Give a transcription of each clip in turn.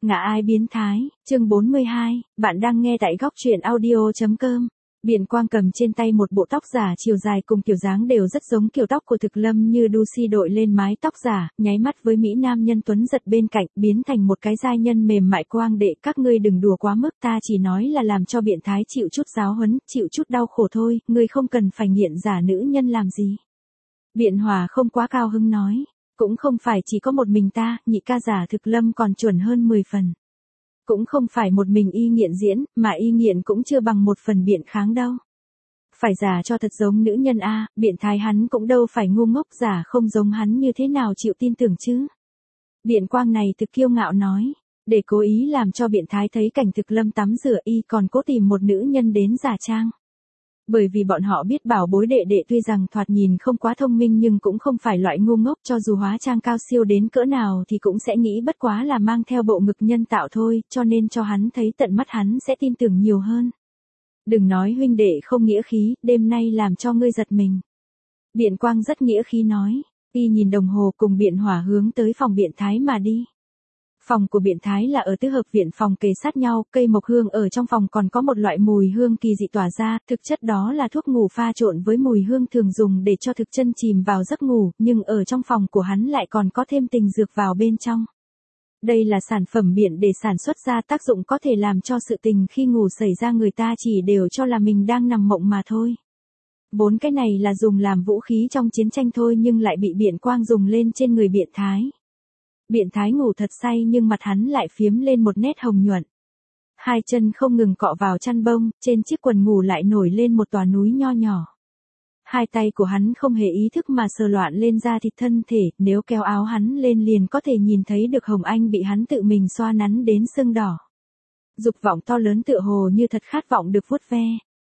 Ngã ai biến thái, chương 42, bạn đang nghe tại góc truyện audio.com. Biện Quang cầm trên tay một bộ tóc giả chiều dài cùng kiểu dáng đều rất giống kiểu tóc của Thực Lâm như Duci đội lên mái tóc giả, nháy mắt với Mỹ Nam nhân tuấn giật bên cạnh, biến thành một cái giai nhân mềm mại. Quang đệ, các ngươi đừng đùa quá mức, ta chỉ nói là làm cho biện thái chịu chút giáo huấn, chịu chút đau khổ thôi, ngươi không cần phải nghiện giả nữ nhân làm gì. Biện Hòa không quá cao hứng nói, cũng không phải chỉ có một mình ta, nhị ca giả Thực Lâm còn chuẩn hơn 10 phần. Cũng không phải một mình y nghiện diễn, mà y nghiện cũng chưa bằng một phần biện kháng đâu. Phải giả cho thật giống nữ nhân a, biện thái hắn cũng đâu phải ngu ngốc, giả không giống hắn như thế nào chịu tin tưởng chứ. Biện Quang này thực kiêu ngạo nói, để cố ý làm cho biện thái thấy cảnh Thực Lâm tắm rửa y còn cố tìm một nữ nhân đến giả trang. Bởi vì bọn họ biết bảo bối đệ đệ tuy rằng thoạt nhìn không quá thông minh nhưng cũng không phải loại ngu ngốc, cho dù hóa trang cao siêu đến cỡ nào thì cũng sẽ nghĩ bất quá là mang theo bộ ngực nhân tạo thôi, cho nên cho hắn thấy tận mắt hắn sẽ tin tưởng nhiều hơn. Đừng nói huynh đệ không nghĩa khí, đêm nay làm cho ngươi giật mình. Biện Quang rất nghĩa khí nói, y nhìn đồng hồ cùng Biện Hỏa hướng tới phòng biện thái mà đi. Phòng của biện thái là ở tứ hợp viện phòng kề sát nhau, cây mộc hương ở trong phòng còn có một loại mùi hương kỳ dị tỏa ra, thực chất đó là thuốc ngủ pha trộn với mùi hương thường dùng để cho thực chân chìm vào giấc ngủ, nhưng ở trong phòng của hắn lại còn có thêm tình dược vào bên trong. Đây là sản phẩm biện để sản xuất ra tác dụng có thể làm cho sự tình khi ngủ xảy ra người ta chỉ đều cho là mình đang nằm mộng mà thôi. Bốn cái này là dùng làm vũ khí trong chiến tranh thôi nhưng lại bị Biện Quang dùng lên trên người biện thái. Biện thái ngủ thật say nhưng mặt hắn lại phiếm lên một nét hồng nhuận. Hai chân không ngừng cọ vào chăn bông, trên chiếc quần ngủ lại nổi lên một tòa núi nho nhỏ. Hai tay của hắn không hề ý thức mà sờ loạn lên da thịt thân thể, nếu kéo áo hắn lên liền có thể nhìn thấy được hồng anh bị hắn tự mình xoa nắn đến sưng đỏ. Dục vọng to lớn tựa hồ như thật khát vọng được vuốt ve.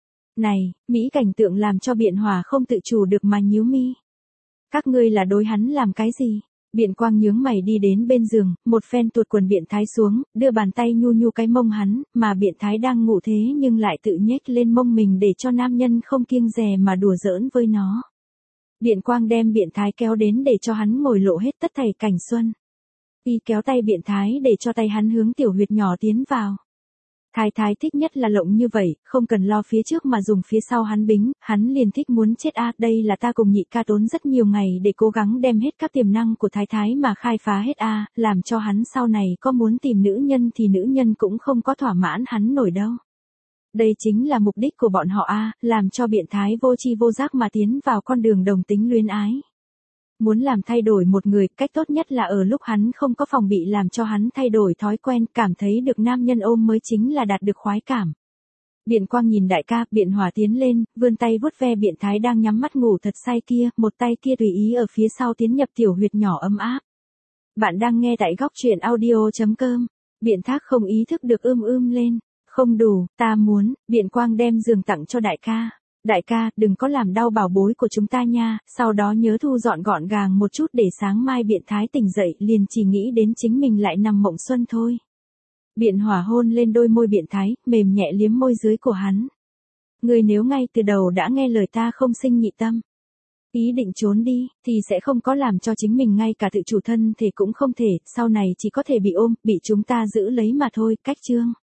Này, mỹ cảnh tượng làm cho Biện Hòa không tự chủ được mà nhíu mi. Các ngươi là đối hắn làm cái gì? Biện Quang nhướng mày đi đến bên giường, một phen tuột quần biện thái xuống, đưa bàn tay nhu nhu cái mông hắn, mà biện thái đang ngủ thế nhưng lại tự nhếch lên mông mình để cho nam nhân không kiêng dè mà đùa giỡn với nó. Biện Quang đem biện thái kéo đến để cho hắn ngồi lộ hết tất thảy cảnh xuân. Y kéo tay biện thái để cho tay hắn hướng tiểu huyệt nhỏ tiến vào. Thái thái thích nhất là lộng như vậy, không cần lo phía trước mà dùng phía sau hắn bính, hắn liền thích muốn chết a. Đây là ta cùng nhị ca tốn rất nhiều ngày để cố gắng đem hết các tiềm năng của thái thái mà khai phá hết a, làm cho hắn sau này có muốn tìm nữ nhân thì nữ nhân cũng không có thỏa mãn hắn nổi đâu. Đây chính là mục đích của bọn họ a, làm cho biện thái vô tri vô giác mà tiến vào con đường đồng tính luyến ái. Muốn làm thay đổi một người, cách tốt nhất là ở lúc hắn không có phòng bị làm cho hắn thay đổi thói quen, cảm thấy được nam nhân ôm mới chính là đạt được khoái cảm. Biện Quang nhìn đại ca, Biện Hòa tiến lên, vươn tay vuốt ve biện thái đang nhắm mắt ngủ thật say kia, một tay kia tùy ý ở phía sau tiến nhập tiểu huyệt nhỏ ấm áp. Bạn đang nghe tại góc truyện audio.com. Biện Thác không ý thức được lên. Không đủ, ta muốn. Biện Quang đem giường tặng cho đại ca. Đại ca, đừng có làm đau bảo bối của chúng ta nha, sau đó nhớ thu dọn gọn gàng một chút để sáng mai biện thái tỉnh dậy liền chỉ nghĩ đến chính mình lại nằm mộng xuân thôi. Biện Hỏa hôn lên đôi môi biện thái, mềm nhẹ liếm môi dưới của hắn. Người nếu ngay từ đầu đã nghe lời ta không sinh nhị tâm, ý định trốn đi, thì sẽ không có làm cho chính mình ngay cả tự chủ thân thể cũng không thể, sau này chỉ có thể bị ôm, bị chúng ta giữ lấy mà thôi, cách chương.